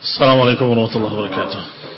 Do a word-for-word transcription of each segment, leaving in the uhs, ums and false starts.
السلام عليكم ورحمة الله وبركاته.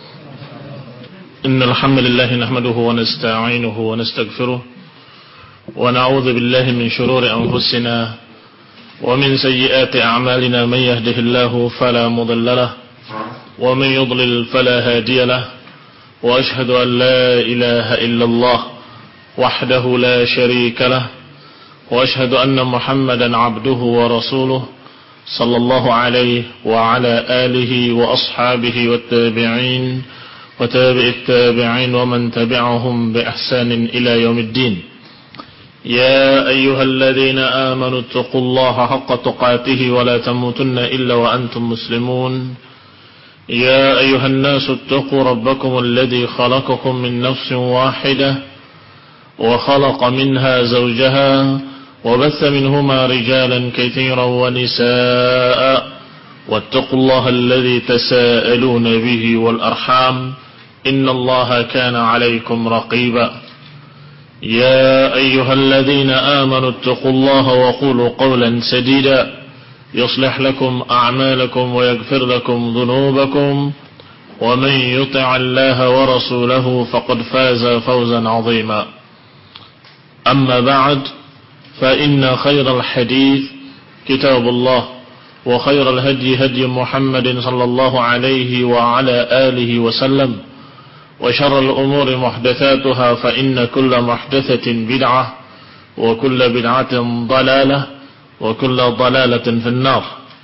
إن الحمد لله نحمده ونستعينه ونستغفره ونعوذ بالله من شرور أنفسنا ومن سيئات أعمالنا. من يهده الله فلا مضل له ومن يضلل فلا هادي له وأشهد أن لا إله إلا الله وحده لا شريك له وأشهد أن محمدا عبده ورسوله صلى الله عليه وعلى آله وأصحابه والتابعين وتابع التابعين ومن تبعهم بإحسان إلى يوم الدين. يا أيها الذين آمنوا اتقوا الله حق تقاته ولا تموتن إلا وأنتم مسلمون. يا أيها الناس اتقوا ربكم الذي خلقكم من نفس واحدة وخلق منها زوجها وبث منهما رجالا كثيرا ونساء واتقوا الله الذي تساءلون به والأرحام إن الله كان عليكم رقيبا. يا أيها الذين آمنوا اتقوا الله وقولوا قولا سديدا يصلح لكم أعمالكم ويغفر لكم ذنوبكم ومن يطع الله ورسوله فقد فاز فوزا عظيما. أما بعد فإن خير الحديث كتاب الله وخير الهدي هدي محمد صلى الله عليه وعلى آله وسلم وشر الأمور محدثاتها فإن كل محدثة بدعة وكل بدعة ضلالة وكل ضلالة في النار.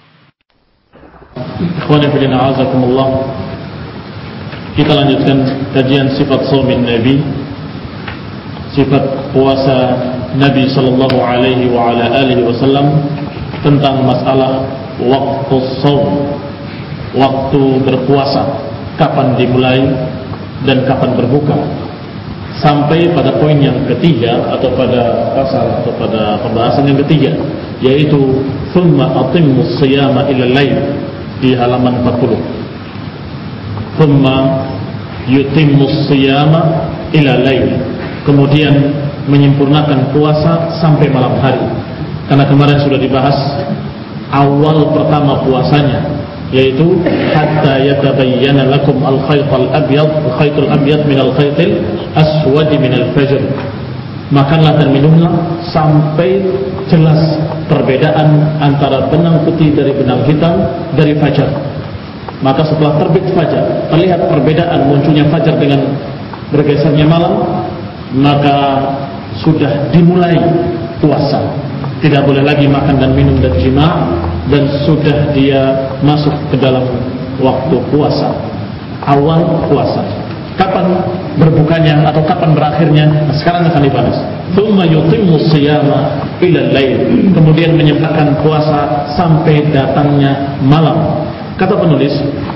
Ikhwani fillah a'azakumullah. Kita lanjutkan kajian sifat shaumin Nabi, sifat puasa Nabi sallallahu alaihi wa ala alihi wasallam, tentang masalah waktu shaum, waktu berpuasa, kapan dimulai dan kapan berbuka, sampai pada poin yang ketiga atau pada pasal atau pada pembahasan yang ketiga, yaitu thumma atimmus siyama ila lail, di halaman empat puluh. Thumma yutimmus siyama ila lail, kemudian menyempurnakan puasa sampai malam hari. Karena kemarin sudah dibahas awal pertama puasanya, yaitu hatta yatabayyana lakum al-khaytul abyad al-khaytul abyad min al-khaytil aswad min al-fajr. Makanlah dan minumlah sampai jelas perbedaan antara benang putih dari benang hitam dari fajar. Maka setelah terbit fajar, terlihat perbedaan munculnya fajar dengan bergesernya malam, maka sudah dimulai puasa. Tidak boleh lagi makan dan minum dan jima', dan sudah dia masuk ke dalam waktu puasa, awal puasa. Kapan berbukanya atau kapan berakhirnya, nah sekarang akan dibahas. Tsumma yutimmu siyama ila lail, kemudian menyempurnakan puasa sampai datangnya malam. Kata penulis,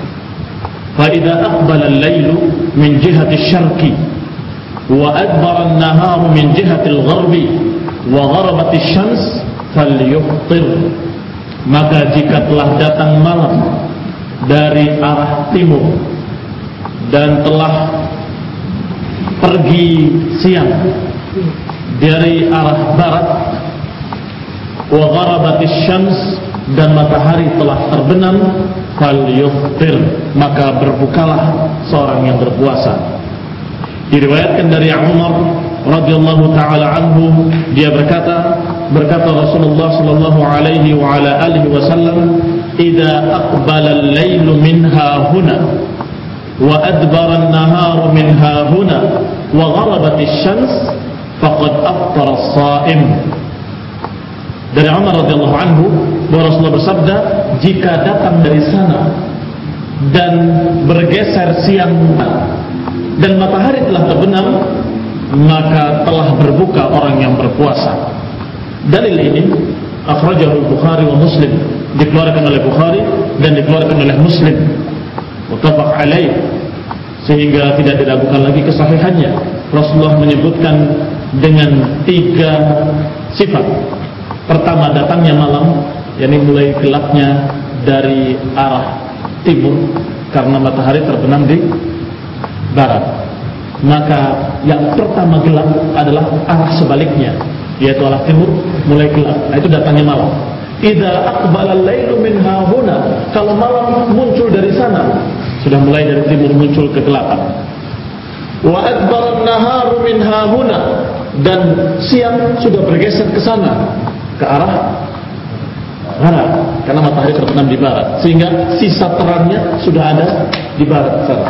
fa idza aqbala al-lailu min jihati syarqi wa adbara an-naharu min jihati al-gharbi wa gharabat asy-syams falyufṭir. Maka jika telah datang malam dari arah timur dan telah pergi siang dari arah barat, wa gharabat asy-syams, dan matahari telah terbenam, falyufṭir, maka berbukalah seorang yang berpuasa. Diriwayatkan dari Umar radhiyallahu taala anhu, dia berkata, berkata Rasulullah sallallahu alaihi wa ala alihi wasallam, "Idza aqbala al-lailu min hahuna wa adbara an-naharu min hahuna wa gharabat asy-syams faqad aftara as-sha'im." Dari Umar radhiyallahu anhu bahwa Rasulullah bersabda, jika datang dari sana dan bergeser siang dan matahari telah terbenam, maka telah berbuka orang yang berpuasa. Dalil ini akhrajahu Bukhari wa Muslim, dikeluarkan oleh Bukhari dan dikeluarkan oleh Muslim, muttafaq alaih, sehingga tidak diragukan lagi kesahihannya. Rasulullah menyebutkan dengan tiga sifat. Pertama, datangnya malam, yakni mulai gelapnya dari arah timur karena matahari terbenam di barat. Maka yang pertama gelap adalah arah sebaliknya, yaitu arah timur mulai gelap. Nah, itu datangnya malam. Idza aqbala al-lailu min hahuna, kalau malam muncul dari sana, sudah mulai dari timur muncul kegelapan. Wa adbaran naharu min hahuna, dan siang sudah bergeser ke sana, ke arah barat, karena matahari terbenam di barat, sehingga sisa terangnya sudah ada di barat sana.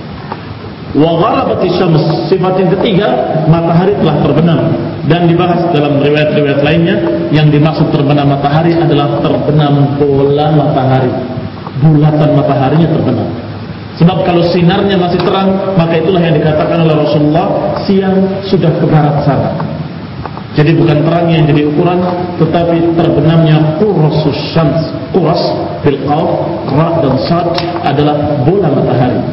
Wa gharabatis syams, sifat yang ketiga, matahari telah terbenam, dan dibahas dalam riwayat-riwayat lainnya, yang dimaksud terbenam matahari adalah terbenam bola matahari, bulatan mataharinya terbenam. Sebab kalau sinarnya masih terang, maka itulah yang dikatakan oleh Rasulullah, siang sudah ke barat sana. Jadi bukan terangnya yang jadi ukuran, tetapi terbenamnya qurasus syams. Quras bil qaf, ra dan sad adalah bola matahari.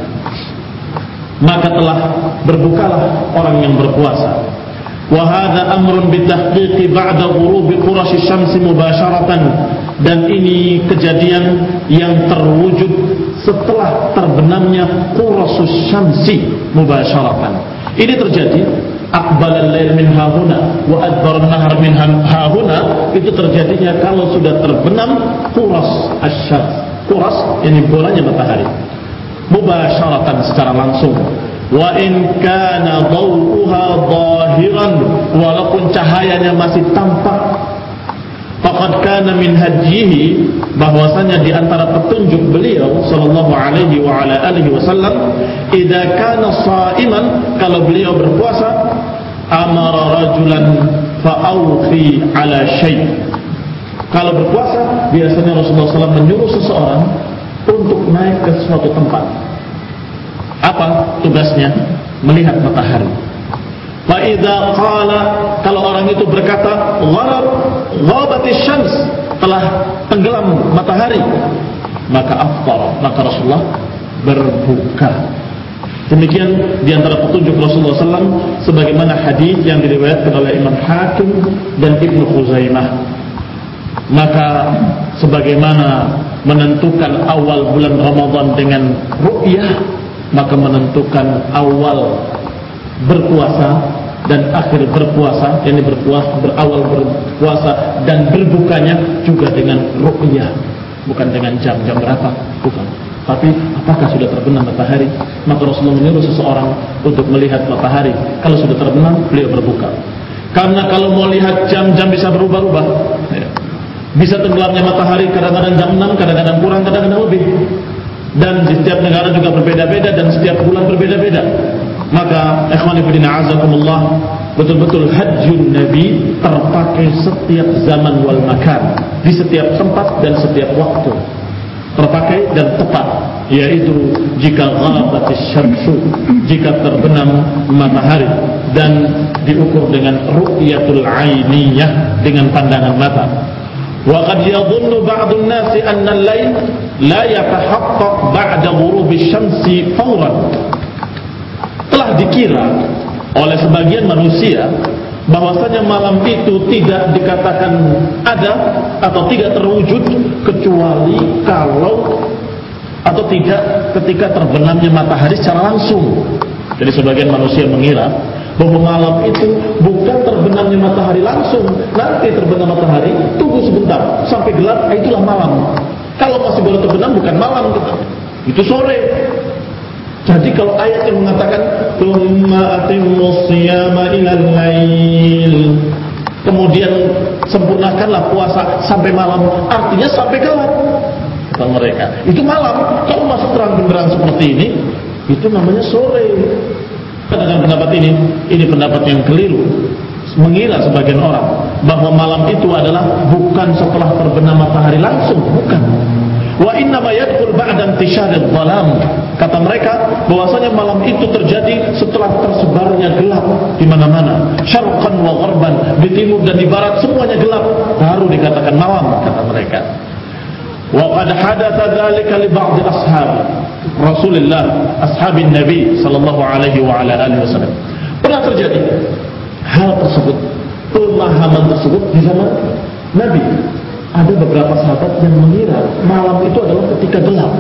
Maka telah berbukalah orang yang berpuasa. Wa hadza amrun bitahqiqi ba'da ghurubi qurasis syams mubasharatan, dan ini kejadian yang terwujud setelah terbenamnya qurasus syamsi mubasharatan. Ini terjadi aqbalal lail min hahuna wa adbaran nahar min hahuna, itu terjadinya kalau sudah terbenam quras asy-syams. Quras ini bolanya matahari, mubasharatan, secara langsung. Wa in kana dawuha zahiran, walaupun cahayanya masih tampak. Faqad kana min hadyihi, bahwasanya di antara petunjuk beliau sallallahu alaihi wa ala alihi wasallam, idza kana shaiman, kalau beliau berpuasa, amara rajulan fa'awfi ala syai'. Kalau berpuasa, biasanya Rasulullah sallallahu alaihi wasallam menyuruh seseorang untuk naik ke suatu tempat. Apa tugasnya? Melihat matahari. Fa idza qala, kalau orang itu berkata, gharab ghabatis syams, telah tenggelam matahari, maka afṭar, maka Rasulullah berbuka. Demikian di antara petunjuk Rasulullah sallallahu alaihi wasallam, sebagaimana hadis yang diriwayatkan oleh Imam Hakim dan Ibnu Khuzaimah. Maka sebagaimana menentukan awal bulan Ramadan dengan ru'yah, maka menentukan awal berpuasa dan akhir berpuasa, yakni berpuasa, berawal berpuasa dan berbukanya juga dengan ru'yah, bukan dengan jam-jam berapa, bukan. Tapi apakah sudah terbenam matahari? Maka Rasulullah menyuruh seseorang untuk melihat matahari. Kalau sudah terbenam, beliau berbuka. Karena kalau mau lihat jam-jam bisa berubah-ubah, ya. Bisa tenggelamnya matahari kadang-kadang jam enam, kadang-kadang kurang, kadang-kadang lebih. Dan di setiap negara juga berbeda-beda, dan setiap bulan berbeda-beda. Maka ikhwani fillah azakumullah, betul-betul hajjun Nabi terpakai setiap zaman wal makan, di setiap tempat dan setiap waktu, terpakai dan tepat, yaitu jika gharabatis syamsu, jika terbenam matahari, dan diukur dengan ru'yatul ainiyah, dengan pandangan mata. Wa qad yadhunnu ba'dun nasi anna al-lail la yatahaqqaq ba'da ghurubi syamsi fawran. Telah dikira oleh sebagian manusia bahwasanya malam itu tidak dikatakan ada atau tidak terwujud kecuali kalau atau tidak ketika terbenamnya matahari secara langsung. Jadi sebagian manusia mengira bahwa malam itu bukan terbenamnya matahari langsung, nanti terbenam matahari, tunggu sebentar sampai gelap, itulah malam. Kalau masih baru terbenam bukan malam, itu sore. Jadi kalau ayat yang mengatakan tsumma atimmus shiyama ilal lail, kemudian sempurnakanlah puasa sampai malam, artinya sampai gelap, kata mereka. Itu malam. Kalau masih terang benderang seperti ini, itu namanya sore. Dengan pendapat ini, ini pendapat yang keliru. Mengira sebagian orang bahwa malam itu adalah bukan setelah terbenam matahari langsung, bukan. Wa inna ma yadkhul ba'da intisyaril dhalam. Kata mereka bahwasanya malam itu terjadi setelah tersebarnya gelap di mana-mana, syarqan wa gharban, di timur dan di barat semuanya gelap, baru dikatakan malam, kata mereka. Wa qad hadatsa dzalika li ba'd ashab Rasulullah, ashabin Nabi sallallahu alaihi wa ala alihi wasallam. Pernah terjadi hal tersebut, pemahaman tersebut di zaman Nabi. Ada beberapa sahabat yang mengira malam itu adalah ketika gelap,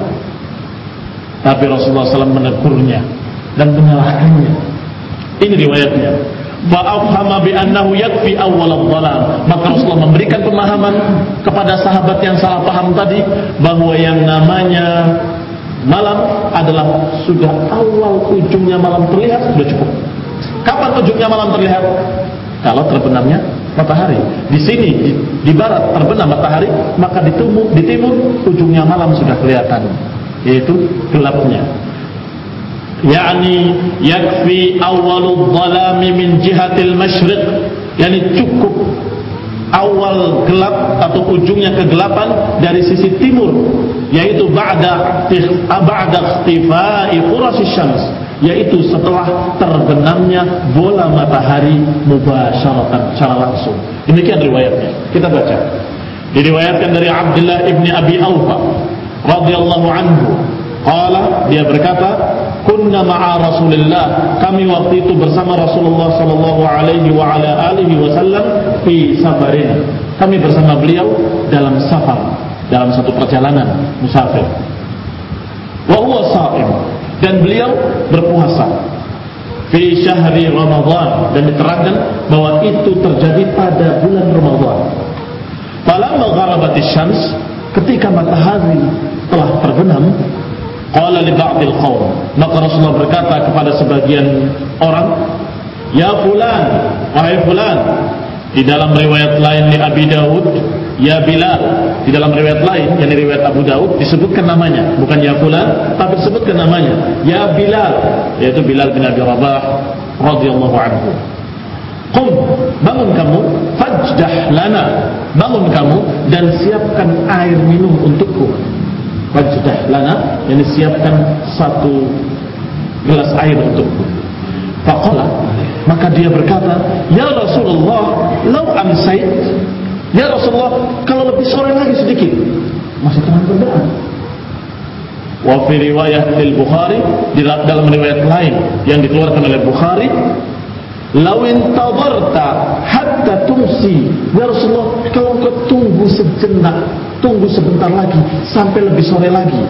tapi Rasulullah sallallahu alaihi wasallam menegurnya dan menyalahkannya. Ini riwayatnya. Fa'afhama bi annahu yakfi awwal adh-dhalam. Maka Rasulullah memberikan pemahaman kepada sahabat yang salah paham tadi bahwa yang namanya malam adalah adalah sudah awal ujungnya malam terlihat, sudah cukup. Kapan ujungnya malam terlihat? Kalau terbenamnya matahari. Di sini di, di barat terbenam matahari, maka di timur, di timur ujungnya malam sudah kelihatan, yaitu gelapnya. Yani yakfi awalul dhalami min jihatil masyriq, yani cukup awal gelap atau ujungnya kegelapan dari sisi timur, yaitu ba'da ba'da ikhtifai qurasyy syams, yaitu setelah terbenamnya bola matahari mubasyaratan, secara langsung. Demikian riwayatnya. Kita baca. Diriwayatkan dari Abdullah ibni Abi Awfa radhiyallahu anhu, qala, dia berkata, kunna ma'a Rasulillah, kami waktu itu bersama Rasulullah sallallahu alaihi wa ala alihi wasallam fi safarin, kami bersama beliau dalam safar, dalam satu perjalanan musafir. Wa huwa sha'im, dan beliau berpuasa fi syahri Ramadan, dan diterangkan bahwa itu terjadi pada bulan Ramadan. Falamma gharabatis syams, ketika matahari telah terbenam, qala li ba'dil qaum, maka Rasulullah berkata kepada sebagian orang, ya fulan, wahai fulan. Di dalam riwayat lain di Abi Daud, ya Bilal. Di dalam riwayat lain, yang riwayat Abu Daud, disebutkan namanya, bukan ya fulan, tapi disebutkan namanya, ya Bilal, yaitu Bilal bin Abi Rabah radhiyallahu anhu. Qum, bangun kamu, fajdah lana, bangun kamu dan siapkan air minum untukku. Fajdah lana, yang disiapkan satu gelas air untukku. Faqala, maka dia berkata, ya Rasulullah, law amsait, ya Rasulullah, kalau lebih sore lagi sedikit, masih terang benderang. Wa fi riwayat al-Bukhari, di dalam riwayat lain yang dikeluarkan oleh Bukhari, law intadarta hatta tumsi, ya Rasulullah, kalau kau tunggu sejenak, tunggu sebentar lagi sampai lebih sore lagi.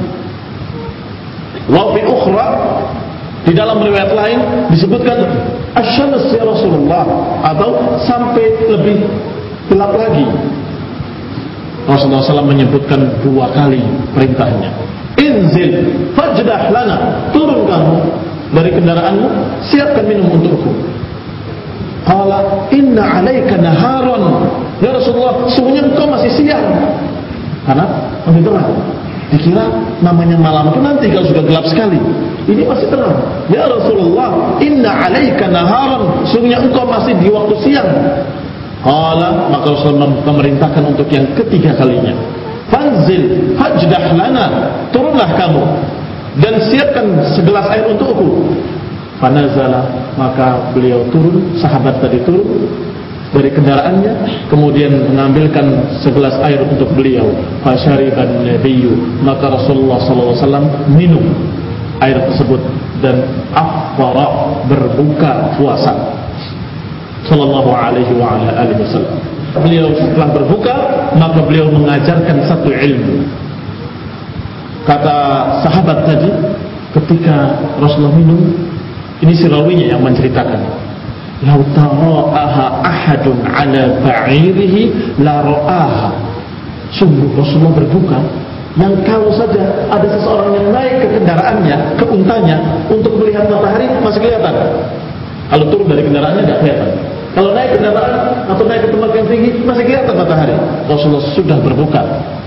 Wa fi ukhra, di dalam riwayat lain disebutkan asyams ya Rasulullah, atau sampai lebih gelap lagi. Rasulullah shallallahu alaihi wasallam menyebutkan dua kali perintahnya. Inzil fajdah lana, turun kamu dari kendaraanmu, siapkan minum untukku. Qala inna alaika naharan, ya Rasulullah, sungguhnya engkau masih siang, karena masih terang. Dikira namanya malam itu nanti kalau sudah gelap sekali, ini masih terang. Ya Rasulullah, inna alaika naharan, sungguhnya engkau masih di waktu siang. Qala, maka Rasulullah memerintahkan untuk yang ketiga kalinya, fanzil fajdah lana, turunlah kamu dan siapkan segelas air untukku. Fanazala, maka beliau turun, sahabat tadi turun dari kendaraannya, kemudian mengambilkan segelas air untuk beliau. Fasyariban nabiyyu, maka Rasulullah sallallahu alaihi wasallam minum air tersebut dan afara, berbuka puasa sallallahu alaihi wa ala alihi wasallam. Beliau setelah berbuka, maka beliau mengajarkan satu ilmu. Kata sahabat tadi, ketika Rasulullah minum, ini si rawinya yang menceritakan, lau tara'aha ahadun ala ba'irihi la ra'aha, sungguh Rasulullah berbuka yang kalau saja ada seseorang yang naik ke kendaraannya, ke untanya untuk melihat matahari, masih kelihatan. Kalau turun dari kendaraannya tidak kelihatan. Kalau naik kendaraan atau naik ke tempat yang tinggi, masih kelihatan matahari. Rasulullah sudah berbuka.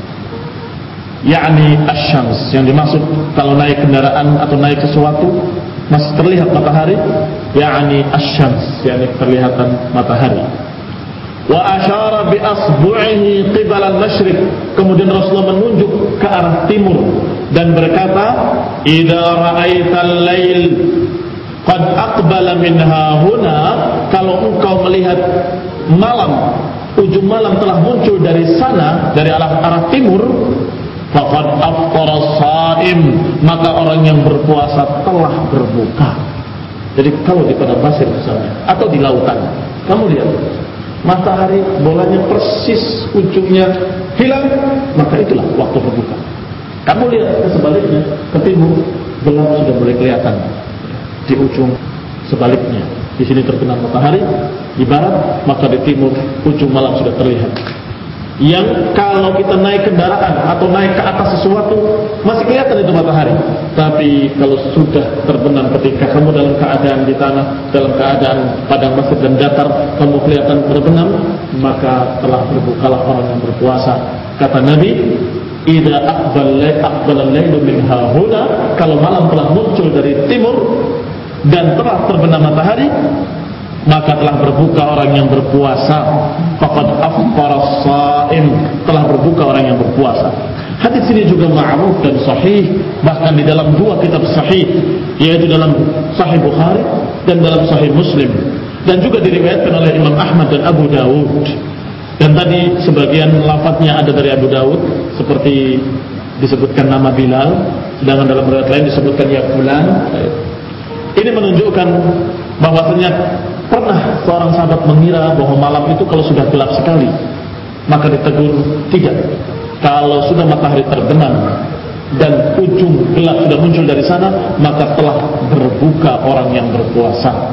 Yakni asyams, yang dimaksud kalau naik kendaraan atau naik ke sesuatu masih terlihat matahari, yakni asyams, yakni kelihatan matahari. Wa asyara bi asbu'ihi qibala al-masyriq, kemudian Rasulullah menunjuk ke arah timur dan berkata, idza ra'aital lail qad aqbala minha huna, kalau engkau melihat malam, ujung malam telah muncul dari sana, dari arah, arah timur, faqad aftara shaim, maka orang yang berpuasa telah berbuka. Jadi kalau di padang pasir misalnya, atau di lautan, kamu lihat matahari bolanya persis ujungnya hilang, maka itulah waktu berbuka. Kamu lihat ke sebaliknya, ke timur, gelap sudah mulai kelihatan di ujung sebaliknya. Di sini terbenam matahari, di barat, maka di timur ujung malam sudah terlihat. yang kalau kita naik kendaraan atau naik ke atas sesuatu masih kelihatan itu matahari. Tapi kalau sudah terbenam ketika kamu dalam keadaan di tanah, dalam keadaan padang pasir dan datar, kamu kelihatan terbenam, maka telah berbukalah orang yang berpuasa. Kata Nabi, idza aqbala al-lailu min hahuna, kalau malam telah muncul dari timur dan telah terbenam matahari, maka telah berbuka orang yang berpuasa. Faqad afṭara as-shā'im, telah berbuka orang yang berpuasa. Hadis ini juga ma'ruf dan sahih, bahkan di dalam dua kitab sahih, yaitu dalam Sahih Bukhari dan dalam Sahih Muslim, dan juga diriwayatkan oleh Imam Ahmad dan Abu Dawud. Dan tadi sebagian lafadznya ada dari Abu Dawud, seperti disebutkan nama Bilal, sedangkan dalam riwayat lain disebutkan ya fulan. Ini menunjukkan bahwasanya pernah seorang sahabat mengira bahwa malam itu kalau sudah gelap sekali, maka ditegur tidak. Kalau sudah matahari terbenam dan ujung gelap sudah muncul dari sana, maka telah berbuka orang yang berpuasa.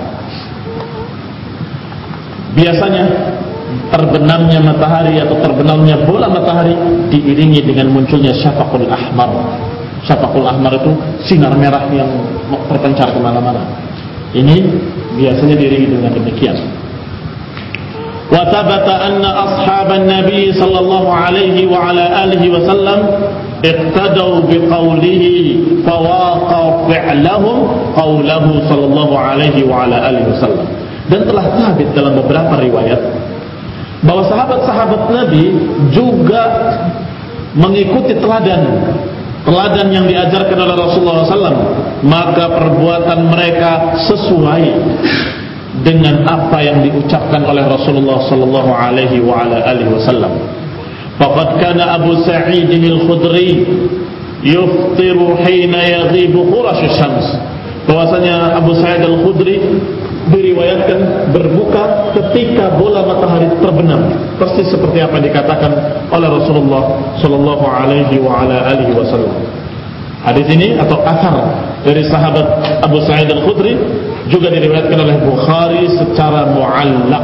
Biasanya terbenamnya matahari atau terbenamnya bola matahari diiringi dengan munculnya syafaqul ahmar. Syafaqul ahmar itu sinar merah yang terpencar kemana-mana. Ini biasanya diiringi dengan demikian. Wa thabata anna ashaban nabi sallallahu alaihi wa ala alihi wasallam iqtadaw biqawlihi fawaqa fi'lahum qawlahu sallallahu alaihi wa ala alihi wasallam. Dan telah sabit dalam beberapa riwayat bahwa sahabat-sahabat Nabi juga mengikuti teladan teladan yang diajarkan oleh Rasulullah sallallahu alaihi wasallam, maka perbuatan mereka sesuai dengan apa yang diucapkan oleh Rasulullah sallallahu alaihi wasallam. Faqad kana Abu Sa'id al-Khudri yuftiru hina yaghibu qurash asy-syams. Bahwasanya Abu Sa'id al-Khudri diriwayatkan berbuka ketika bola matahari terbenam, persis seperti apa yang dikatakan oleh Rasulullah sallallahu alaihi wasallam. Hadis ini atau athar dari sahabat Abu Sa'id al-Khudri juga diriwayatkan oleh Bukhari secara mu'allaq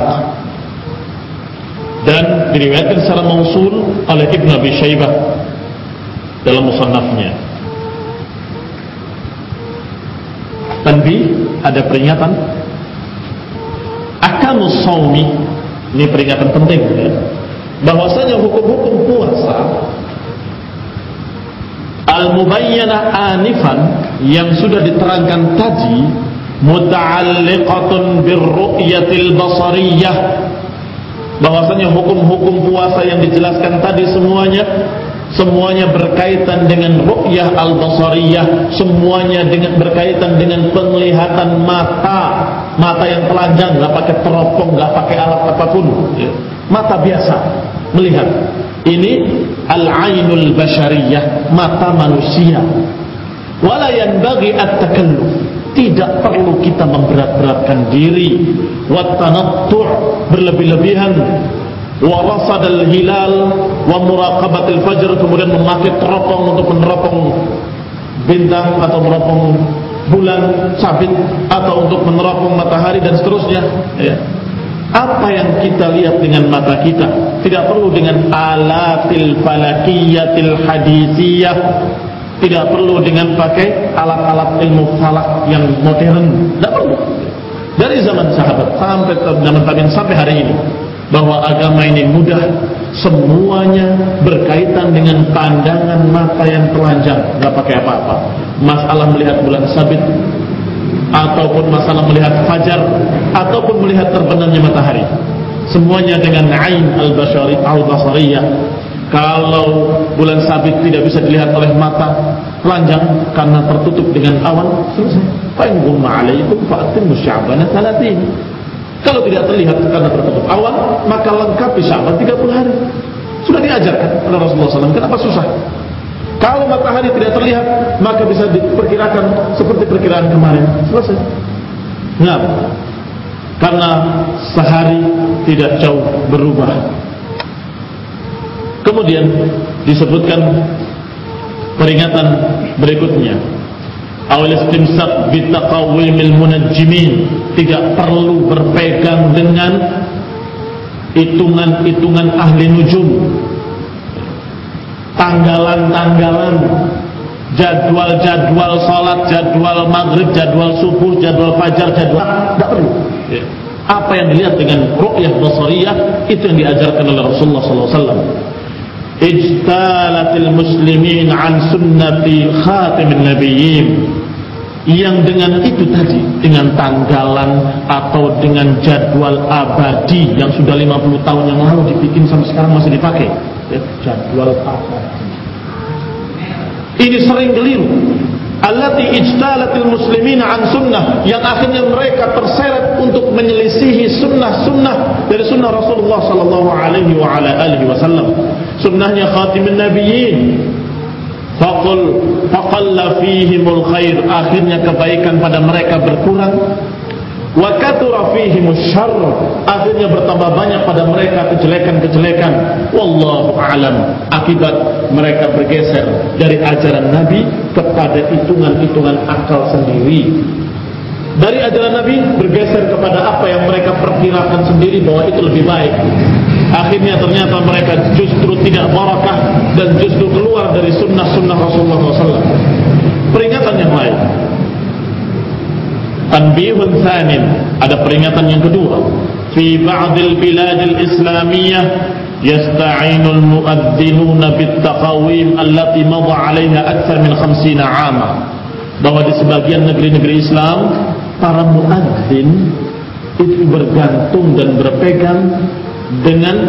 dan diriwayatkan secara mausul oleh Ibn Abi Syaibah dalam musannafnya. Tanbih, ada peringatan. Akamus shaumi, ini peringatan penting ya, bahwasanya hukum-hukum puasa al-mubayyana anifan yang sudah diterangkan tadi muta'alliqatun birru'yatil basariyah, bahwasanya hukum-hukum puasa yang dijelaskan tadi semuanya semuanya berkaitan dengan ru'yah al-basariyah, semuanya dengan berkaitan dengan penglihatan mata, mata yang telanjang, nggak pakai teropong, nggak pakai alat apapun, mata biasa melihat. Ini al-ainul basyariyah, mata manusia. Wala yanbaghi at-takalluf, tidak perlu kita memberat-beratkan diri, wa tanattu' berlebih-lebihan, wa rasadal hilal wa muraqabatil fajr, kemudian memakai teropong untuk meneropong bintang atau meneropong bulan sabit atau untuk meneropong matahari dan seterusnya ya. Apa yang kita lihat dengan mata kita tidak perlu dengan alatil falakiyatil hadisiyah, tidak perlu dengan pakai alat-alat ilmu falak yang modern, tidak perlu. Dari zaman sahabat sampai zaman tabi'in sampai hari ini, bahwa agama ini mudah, semuanya berkaitan dengan pandangan mata yang telanjang, nggak pakai apa-apa. Masalah melihat bulan sabit, ataupun masalah melihat fajar, ataupun melihat terbenamnya matahari, semuanya dengan ain al-bashari al-basariyah. Kalau bulan sabit tidak bisa dilihat oleh mata telanjang karena tertutup dengan awan, selesai. Fa in ghumma 'alaikum fa'timu sya'bana salatin. Kalau tidak terlihat karena tertutup awan, maka lengkapi Sya'ban tiga puluh hari. Sudah diajarkan oleh Rasulullah sallallahu alaihi wasallam. Kenapa susah? Kalau matahari tidak terlihat, maka bisa diperkirakan seperti perkiraan kemarin. Selesai. Nah, karena sehari tidak jauh berubah. Kemudian disebutkan peringatan berikutnya, awal istimsak bitaqawimil munajjimin, tidak perlu berpegang dengan hitungan-hitungan ahli nujum, tanggalan-tanggalan, jadwal-jadwal salat, jadwal maghrib, jadwal subuh, jadwal fajar, jadwal tidak perlu. Ya. Apa yang dilihat dengan ru'yah basariyah itu yang diajarkan oleh Rasulullah sallallahu alaihi wasallam. Ijtalatil muslimin an sunnati khatimin nabiyyin, yang dengan itu tadi, dengan tanggalan atau dengan jadwal abadi yang sudah lima puluh tahun yang lalu dibikin sampai sekarang masih dipakai, ya, jadwal abadi ini sering keliru. Allati ijtalatil muslimin an sunnah, yang akhirnya mereka terseret untuk menyelisihi sunnah-sunnah dari sunnah Rasulullah sallallahu alaihi wa ala alihi wasallam, sunnahnya khatimin nabiyyin. Faqul faqalla fihimul khair, akhirnya kebaikan pada mereka berkurang. Wa kathura fihimus syarr, akhirnya bertambah banyak pada mereka kejelekan-kejelekan. Wallahu a'lam, akibat mereka bergeser dari ajaran Nabi kepada hitungan-hitungan akal sendiri. Dari ajaran Nabi bergeser kepada apa yang mereka perkirakan sendiri bahwa itu lebih baik. Akhirnya ternyata mereka justru tidak barakah dan justru keluar dari sunnah-sunnah Rasulullah sallallahu alaihi wasallam. Peringatan yang lain, tanbihun tsanin, ada peringatan yang kedua. Fi ba'dil biladil islamiyah yasta'inul muadhdhinuna bit taqawim allati madha 'alayha akthar min khamsina 'ama, bahwa di sebagian negeri-negeri Islam para muadzin itu bergantung dan berpegang dengan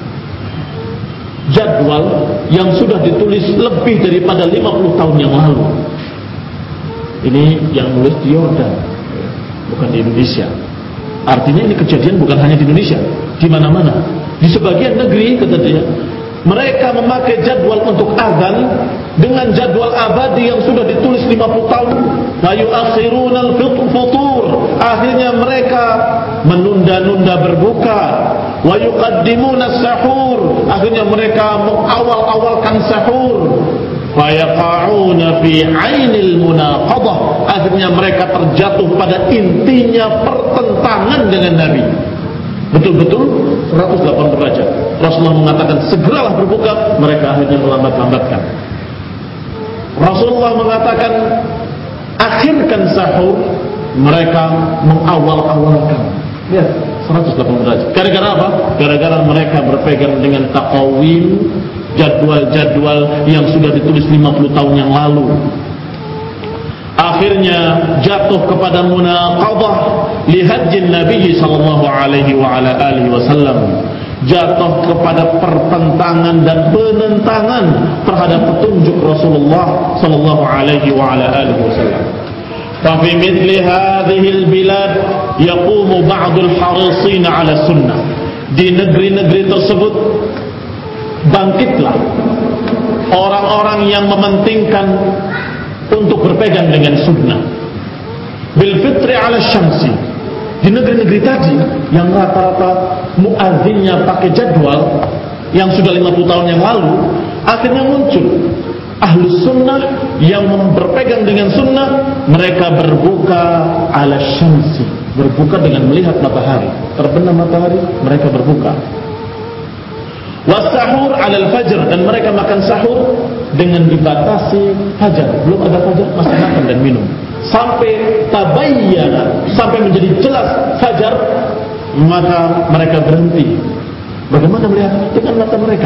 jadwal yang sudah ditulis lebih daripada lima puluh tahun yang lalu. Ini yang nulis di Yordan, bukan di Indonesia. Artinya ini kejadian bukan hanya di Indonesia, di mana-mana. Di sebagian negeri, kata dia, mereka memakai jadwal untuk azan dengan jadwal abadi yang sudah ditulis lima puluh tahun. Wa yu'akhiruna al-futur, akhirnya mereka menunda-nunda berbuka. Wa yuqaddimuna as-sahur, akhirnya mereka mengawal-awalkan sahur. Fa yaqa'una fi 'ainil munaqadah, akhirnya mereka terjatuh pada intinya pertentangan dengan Nabi. Betul-betul seratus delapan puluh derajat. Rasulullah mengatakan segeralah berbuka, mereka akhirnya melambat-lambatkan. Rasulullah mengatakan akhirkan sahur, mereka mengawal-awalkan. Ya, seratus delapan puluh derajat. Gara-gara apa? Gara-gara mereka berpegang dengan taqawim, jadwal-jadwal yang sudah ditulis lima puluh tahun yang lalu. Akhirnya jatuh kepada munaqadah li hajjin Nabi sallallahu alaihi wa ala alihi wasallam, jatuh kepada pertentangan dan penentangan terhadap petunjuk Rasulullah sallallahu alaihi wa ala alihi wasallam. Fa fi mithli hadhihi al-bilad yaqumu ba'd al-harisin 'ala sunnah, di negeri-negeri tersebut bangkitlah orang-orang yang mementingkan untuk berpegang dengan sunnah. Bil fitri ala syamsi, di negeri-negeri tadi yang rata-rata muazzinnya pakai jadwal yang sudah lima puluh tahun yang lalu, akhirnya muncul ahlus sunnah yang berpegang dengan sunnah. Mereka berbuka ala syamsi, berbuka dengan melihat matahari, terbenam matahari mereka berbuka. Wasahur alal fajr, dan mereka makan sahur dengan dibatasi fajar. Belum ada fajar masih makan dan minum sampai tabayyana, sampai menjadi jelas fajar, maka mereka berhenti. Bagaimana melihat? Dengan mata mereka.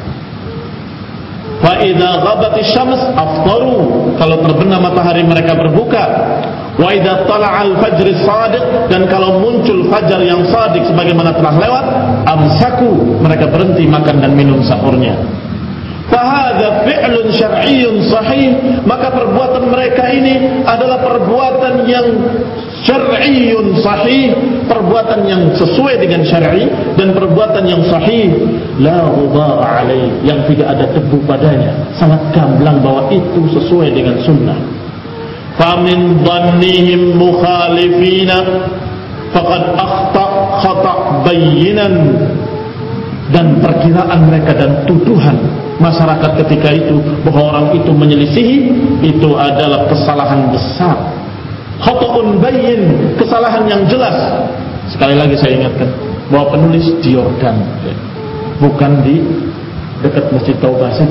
Fa idza ghabatis syams aftaru, kalau terbenam matahari mereka berbuka. Wa idza tala'al fajr shadiq, dan kalau muncul fajar yang shadiq sebagaimana telah lewat, amsaku, mereka berhenti makan dan minum sahurnya. Fa hadza fi'lun syar'iyyun sahih, maka perbuatan mereka ini adalah perbuatan yang syar'iyyun sahih, perbuatan yang sesuai dengan syar'i dan perbuatan yang sahih, la ghubara alaih, yang tidak ada debu padanya, sangat gamblang bahwa itu sesuai dengan sunnah. Famin dhannihim mukhalifina faqad akhta khata bayyinan, dan perkiraan mereka dan tuduhan masyarakat ketika itu bahwa orang itu menyelisihi itu adalah kesalahan besar. Khata'un bayyin, kesalahan yang jelas. Sekali lagi saya ingatkan bahwa penulis di Yordan, bukan di dekat Masjid Taubah saja.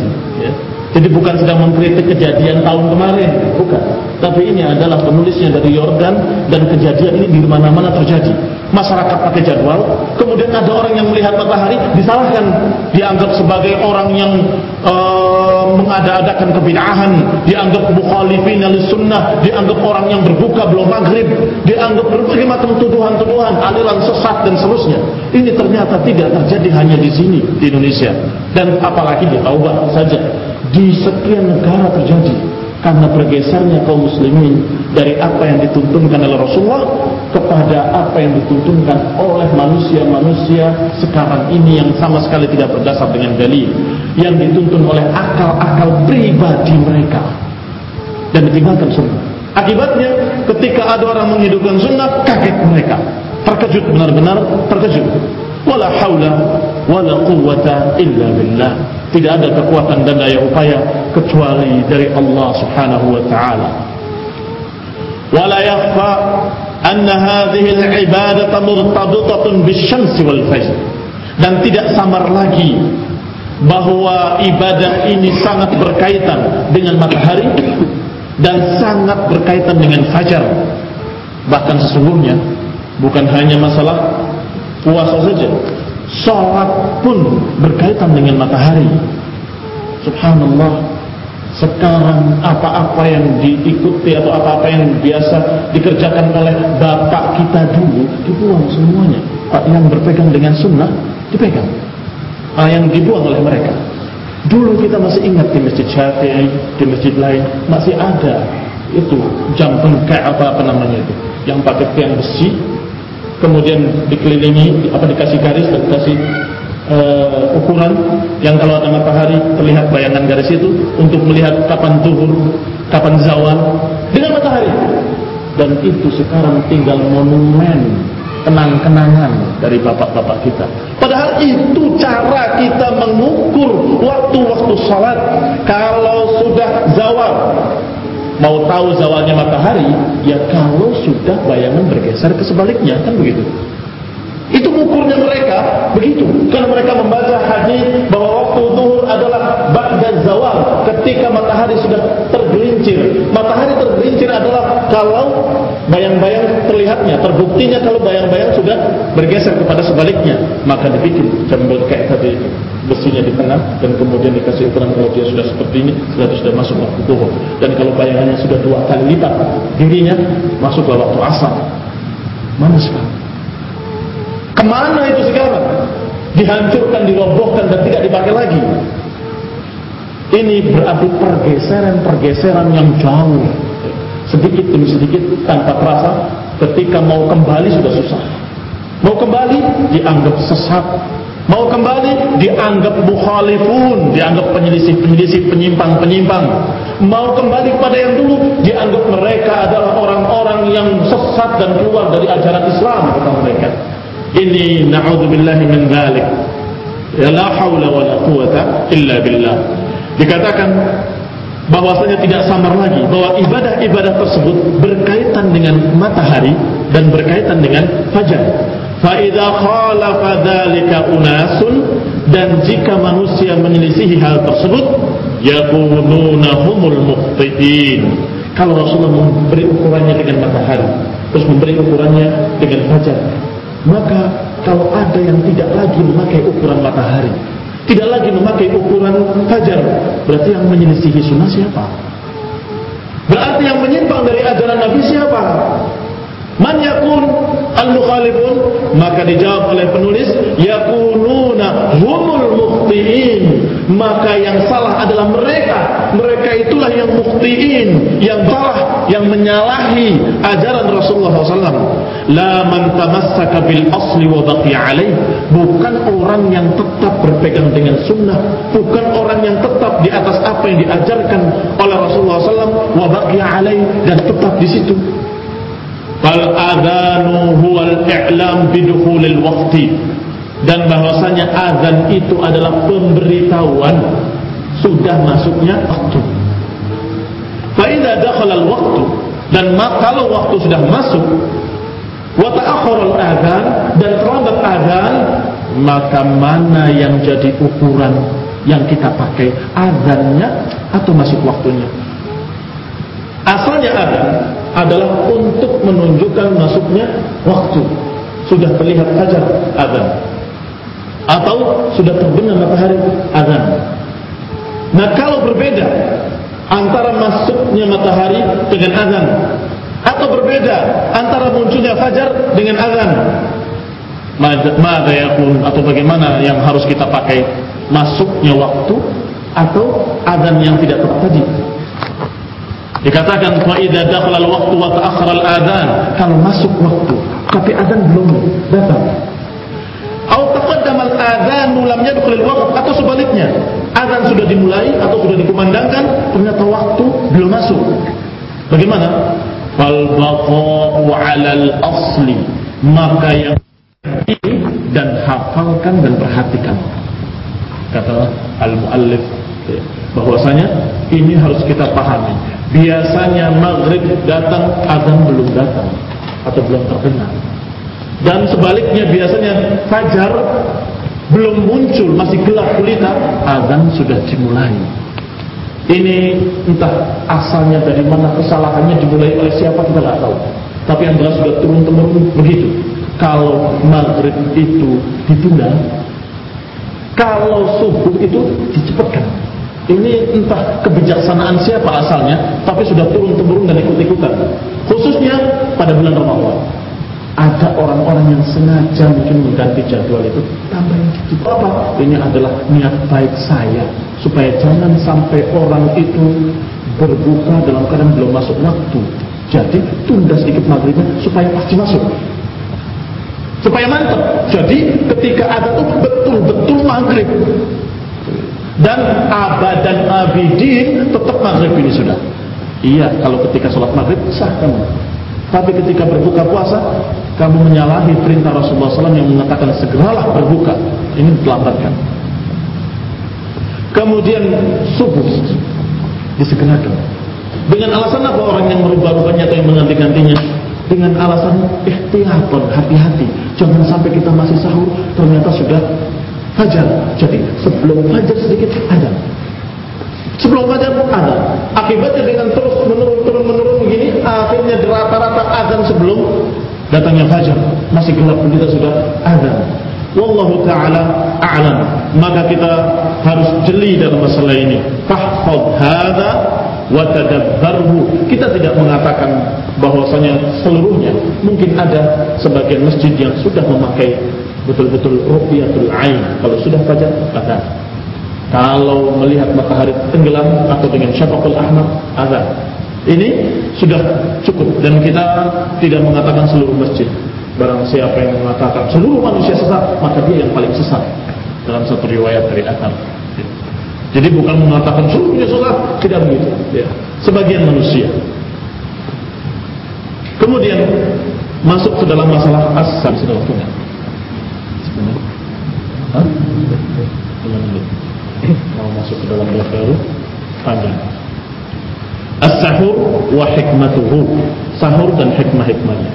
ya. Jadi bukan sedang mengkritik kejadian tahun kemarin, bukan. Tapi ini adalah penulisnya dari Yordan, dan kejadian ini di mana-mana terjadi. Masyarakat pakai jadwal, kemudian ada orang yang melihat matahari disalahkan, dianggap sebagai orang yang uh, mengada-adakan kebid'ahan, dianggap mukhalifin lis-sunnah, dianggap orang yang berbuka belum maghrib, dianggap berbagai macam tuduhan-tuduhan, aliran sesat dan seterusnya. Ini ternyata tidak terjadi hanya di sini, di Indonesia, dan apalagi di Taubat saja. Di sekian negara terjadi karena bergesernya kaum muslimin dari apa yang dituntunkan oleh Rasulullah kepada apa yang dituntunkan oleh manusia-manusia sekarang ini yang sama sekali tidak berdasar dengan dalil, yang dituntun oleh akal-akal pribadi mereka dan ditinggalkan sunnah. Akibatnya ketika ada orang menghidupkan sunnah, kaget mereka, terkejut, benar-benar terkejut. Wala haula wala quwwata illa billah. Tidak ada kekuatan dan daya upaya kecuali dari Allah Subhanahu wa taala. Wala yakhfa anna hadhihi al-ibadata murtabitatun bisyamsi wal fajr. Dan tidak samar lagi bahwa ibadah ini sangat berkaitan dengan matahari dan sangat berkaitan dengan fajar. Bahkan sesungguhnya bukan hanya masalah puasa saja, sholat pun berkaitan dengan matahari. Subhanallah, sekarang apa-apa yang diikuti atau apa-apa yang biasa dikerjakan oleh bapak kita dulu dibuang semuanya. Yang berpegang dengan sunnah dipegang, ah, yang dibuang oleh mereka. Dulu kita masih ingat di Masjid Syafi'i, di masjid lain masih ada itu jam bengkak apa apa namanya itu, yang pakai tiang besi, kemudian dikelilingi, apa dikasih garis dan dikasih uh, ukuran yang kalau ada matahari terlihat bayangan garis itu untuk melihat kapan zuhur, kapan zawal dengan matahari. Dan itu sekarang tinggal monumen, kenang-kenangan dari bapak-bapak kita. Padahal itu cara kita mengukur waktu-waktu salat. Kalau sudah zawal, mau tahu zawalnya matahari, ya kalau sudah bayangan bergeser ke sebaliknya, kan begitu. Itu ukurnya mereka begitu, karena mereka membaca hadis bahwa waktu zuhur adalah ba'da zawal, ketika matahari sudah tergelincir. Matahari tergelincir adalah kalau bayang-bayang terlihatnya, terbuktinya kalau bayang-bayang sudah bergeser kepada sebaliknya, maka dibikin jam kayak tadi itu, besinya di tengah dan kemudian dikasih ukuran kalau dia sudah seperti ini, berarti sudah masuk waktu zuhur. Dan kalau bayangannya sudah dua kali lipat dirinya, masuk ke waktu asar. Mana sekarang? Kemana itu sekarang? Dihancurkan, dirobohkan dan tidak dipakai lagi. Ini berarti pergeseran-pergeseran yang jauh, sedikit demi sedikit tanpa terasa. Ketika mau kembali sudah susah. Mau kembali dianggap sesat, mau kembali dianggap mukhalifun, dianggap penyelisih-penyelisih, penyimpang-penyimpang. Mau kembali pada yang dulu, dianggap mereka adalah orang-orang yang sesat dan keluar dari ajaran Islam, kata mereka. Ini na'udzubillahi min dzalik. Ya la haula wala quwata illa billah. Dikatakan bahwasanya tidak samar lagi bahwa ibadah-ibadah tersebut berkaitan dengan matahari dan berkaitan dengan fajar. Fa idza khalafa dzalika unasun, dan jika manusia menyelisihi hal tersebut, yakununa humul mukhtiin. Kalau Rasulullah memberi ukurannya dengan matahari, terus memberi ukurannya dengan fajar, maka kalau ada yang tidak lagi memakai ukuran matahari, tidak lagi memakai ukuran fajar, berarti yang menyelisihi sunnah siapa? Berarti yang menyimpang dari ajaran Nabi siapa? Man yakun al-mukhalifun? Maka dijawab oleh penulis, yakununa humul mukhtiin. Maka yang salah adalah mereka. Mereka itulah yang mukhtiin, yang salah, yang menyalahi ajaran Rasulullah shallallahu alaihi wasallam. La man tamassaka bil asli wa baqiya alaih. Bukan orang yang tetap berpegang dengan sunnah, bukan orang yang tetap di atas apa yang diajarkan oleh Rasulullah shallallahu alaihi wasallam, wa baqiya alaih, dan tetap di situ. Fal adhanu huwal i'lam bidukhulil waqti, dan bahwasanya azan itu adalah pemberitahuan sudah masuknya waktu. Fa idza dakhala al-waqtu, dan kalau waktu sudah masuk, wa ta'akhkhara al-adzan, dan terlambat azan, maka mana yang jadi ukuran yang kita pakai, azannya atau masuk waktunya? Asalnya azan adalah untuk menunjukkan masuknya waktu. Sudah terlihat fajar, azan. Atau sudah terbenam matahari, azan. Nah, kalau berbeda antara masuknya matahari dengan azan, atau berbeda antara munculnya fajar dengan azan, mada yakun, atau bagaimana yang harus kita pakai? Masuknya waktu atau azan yang tidak tepat tadi? Dikatakan fa idza dakhala al-waqtu wa ta'akhkhara al-adhan, kalau masuk waktu tapi azan belum datang. Atau taqaddama al-adhan lam yadkhul al-waqt, atau sebaliknya, azan sudah dimulai atau sudah dikumandangkan ternyata waktu belum masuk. Bagaimana? Fal baqa'u 'ala al-asli, maka yang ini dan hafalkan dan perhatikan. Kata al-muallif bahwasanya ini harus kita pahami. Biasanya maghrib datang, azan belum datang atau belum terdengar. Dan sebaliknya, biasanya fajar belum muncul, masih gelap gulita, azan sudah dimulai. Ini entah asalnya dari mana, kesalahannya dimulai oleh siapa kita tidak tahu. Tapi yang jelas sudah turun-temurun begitu. Kalau maghrib itu ditunda, kalau subuh itu dicepatkan. Ini entah kebijaksanaan siapa asalnya, tapi sudah turun-temurun dan ikut-ikutan. Khususnya pada bulan Ramadan, ada orang-orang yang sengaja mungkin mengganti jadwal itu, tambahin dikit. Apa? Ini adalah niat baik saya, supaya jangan sampai orang itu berbuka dalam keadaan belum masuk waktu. Jadi tunda sedikit maghribnya supaya pasti masuk, supaya mantap. Jadi ketika ada itu betul-betul maghrib, dan abadan abidin tetap maghrib ini sudah. Iya, kalau ketika sholat maghrib sah kamu. Tapi ketika berbuka puasa, kamu menyalahi perintah Rasulullah shallallahu alaihi wasallam yang mengatakan segeralah berbuka. Ini dilambatkan. Kemudian subuh disegerakan. Dengan alasan apa orang yang merubah-rubahnya atau yang mengganti-gantinya? Dengan alasan ihtiyatan, hati-hati. Jangan sampai kita masih sahur ternyata sudah fajar. Jadi sebelum fajar sedikit ada. Sebelum fajar ada. Akibatnya dengan terus menurun turun menurun begini, akhirnya rata-rata azan sebelum datangnya fajar. Masih gelap kita sudah azan. Wallahu taala a'lam. Maka kita harus jeli dalam masalah ini. Fahfadh hadza wa tadabbarhu. Kita tidak mengatakan bahwasanya seluruhnya. Mungkin ada sebagian masjid yang sudah memakai betul-betul ru'yatul ain. Kalau sudah fajar, azan. Kalau melihat matahari tenggelam atau dengan syafaqul ahmar, azan. Ini sudah cukup, dan kita tidak mengatakan seluruh masjid. Barang siapa yang mengatakan seluruh manusia sesat, maka dia yang paling sesat dalam satu riwayat dari Athar. Jadi bukan mengatakan seluruhnya sesat, tidak begitu ya. Sebagian manusia. Kemudian masuk ke dalam masalah as-sahur. Sudah waktunya. Hah? Mau masuk ke dalam bab baru panjang. As-sahur wa hikmatuhu. Sahur dan hikmah-hikmahnya.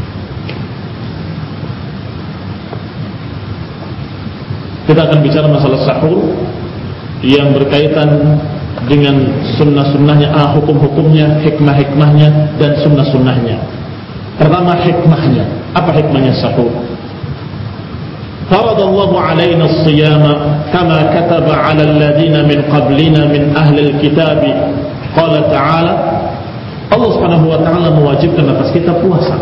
Kita akan bicara masalah sahur yang berkaitan dengan sunnah-sunnahnya, ah, hukum-hukumnya, hikmah-hikmahnya, dan sunnah-sunnahnya. Pertama, hikmahnya. Apa hikmahnya sahur? Faradallahu alaina as-siyama kama kataba ala alladhina min qablina min ahli al-kitab. Qala ta'ala, Allah Subhanahu wa ta'ala mewajibkan atas kita puasa.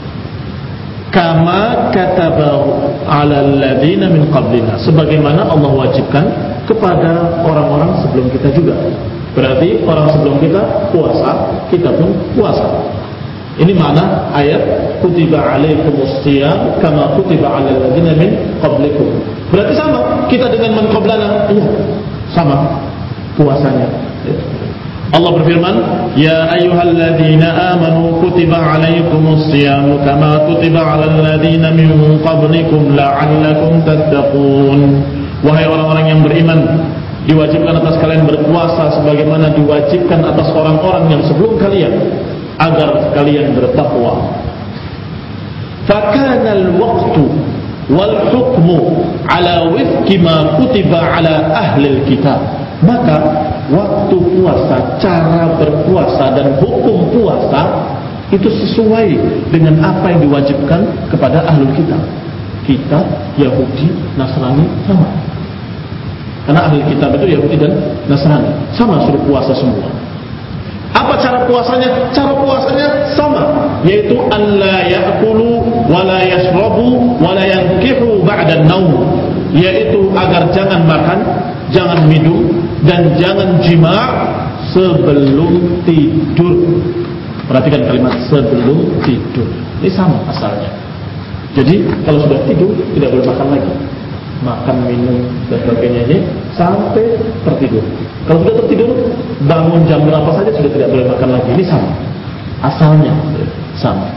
Kama kataba ala alladhina min qablina, sebagaimana Allah wajibkan kepada orang-orang sebelum kita juga. Berarti orang sebelum kita puasa, kita pun puasa. Ini makna ayat kutiba alaikumus shiyam kama kutiba alal ladzina min qablikum. Berarti sama kita dengan man qablana. Iya, sama puasanya. Allah berfirman, ya ayyuhalladzina amanu kutiba alaikumus shiyam kama kutiba alal ladzina min qablikum la'allakum tattaqun. Wahai orang-orang yang beriman, diwajibkan atas kalian berpuasa sebagaimana diwajibkan atas orang-orang yang sebelum kalian, agar kalian bertakwa. Fakana al-waqtu wal hukmu ala wifqi ma kutiba ala ahli kitab. Maka waktu puasa, cara berpuasa dan hukum puasa itu sesuai dengan apa yang diwajibkan kepada ahlul kitab. Kita, Yahudi, Nasrani sama. Karena ahli kitab itu Yahudi dan Nasrani, sama suruh puasa semua. Apa cara puasanya? Cara puasanya sama, yaitu alla ya'kulu wa la yashrabu wa la yankihu ba'da an-naum, yaitu agar jangan makan, jangan minum dan jangan jima' sebelum tidur. Perhatikan kalimat sebelum tidur. Ini sama asalnya. Jadi kalau sudah tidur tidak boleh makan lagi. Makan, minum dan sebagainya ini sampai tertidur. Kalau sudah tertidur, bangun jam berapa saja sudah tidak boleh makan lagi. Ini sama, asalnya sama.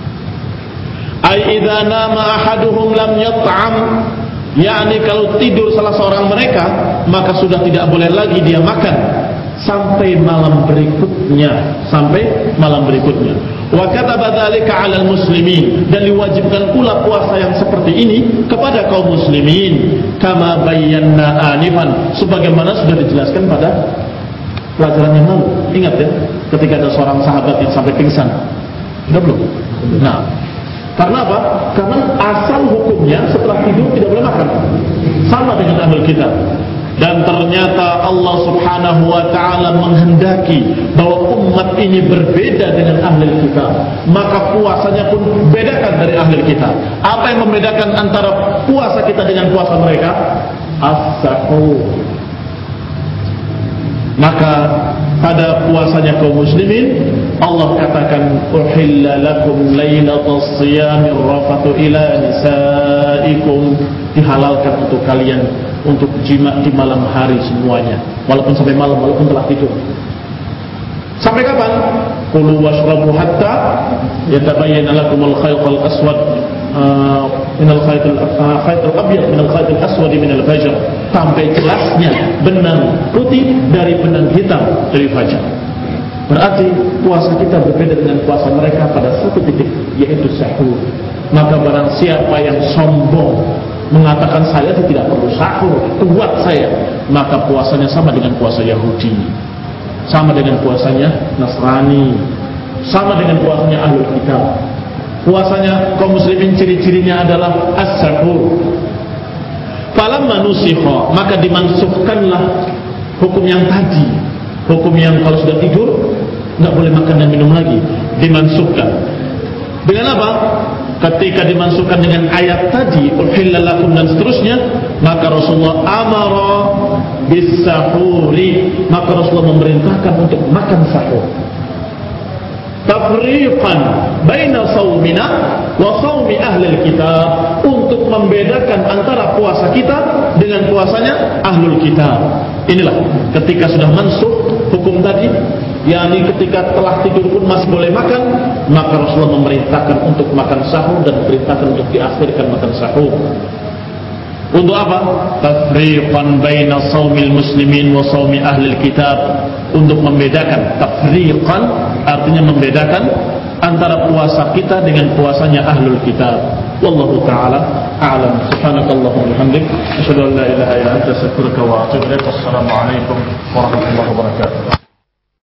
Ai idza nama ahaduhum lam yat'am, yakni kalau tidur salah seorang mereka, maka sudah tidak boleh lagi dia makan sampai malam berikutnya, sampai malam berikutnya. Wa kataba dzalika 'alal muslimin, dan diwajibkan pula puasa yang seperti ini kepada kaum muslimin, kama bayyana anifan, sebagaimana sudah dijelaskan pada pelajaran yang lalu. Ingat ya, ketika ada seorang sahabat yang sampai pingsan. Sudah belum? Nah, karena apa? Karena asal hukumnya setelah tidur tidak boleh makan. Sama dengan ahlul kitab. Dan ternyata Allah subhanahu wa ta'ala menghendaki bahwa umat ini berbeda dengan ahli kitab, maka puasanya pun bedakan dari ahli kitab. Apa yang membedakan antara puasa kita dengan puasa mereka? As-sahur. Maka pada puasanya kaum muslimin, Allah katakan uhilla lakum lailatas siyamir rafatu ila nisaikum, dihalalkan untuk kalian untuk jima di malam hari semuanya, walaupun sampai malam, walaupun telah tidur. Sampai kapan? Kulu washrabu hatta yatabayyana lakumul khaytul aswad minal khaytil khaytul abyad minal khaytil aswad minal fajr, sampai jelasnya benang putih dari benang hitam dari fajar. Berarti puasa kita berbeda dengan puasa mereka pada satu titik, yaitu sahur. Maka barang siapa yang sombong mengatakan saya tidak perlu sahur, kuat saya, maka puasanya sama dengan puasa Yahudi, sama dengan puasanya Nasrani, sama dengan puasanya ahlul kitab. Puasanya kaum muslimin ciri-cirinya adalah as-sahur. Falamma nusikha, maka dimansuhkanlah hukum yang tadi, hukum yang kalau sudah tidur nggak boleh makan dan minum lagi, dimansuhkan. Dengan apa? Ketika dimasukkan dengan ayat tadi uhilla lakum dan seterusnya, maka Rasulullah amara bis-sahuri, maka Rasulullah memerintahkan untuk makan sahur. Tafriqan baina saumina wa saumi ahlil kitab, untuk membedakan antara puasa kita dengan puasanya ahlul kitab. Inilah ketika sudah mansuh hukum tadi, yakni ketika telah tidur pun masih boleh makan, maka Rasulullah memerintahkan untuk makan sahur dan memerintahkan untuk diakhirkan makan sahur. Untuk apa? Tafriqan baina shaumil muslimin wa shaumi ahlil kitab, untuk membedakan. Tafriqan artinya membedakan antara puasa kita dengan puasanya ahlul kitab. Wallahu taala a'lam. Subhanakallahumma wa bihamdik, asyhadu an la ilaha illa anta, astaghfiruka wa atubu ilaik. Wassalamu alaikum warahmatullahi wabarakatuh.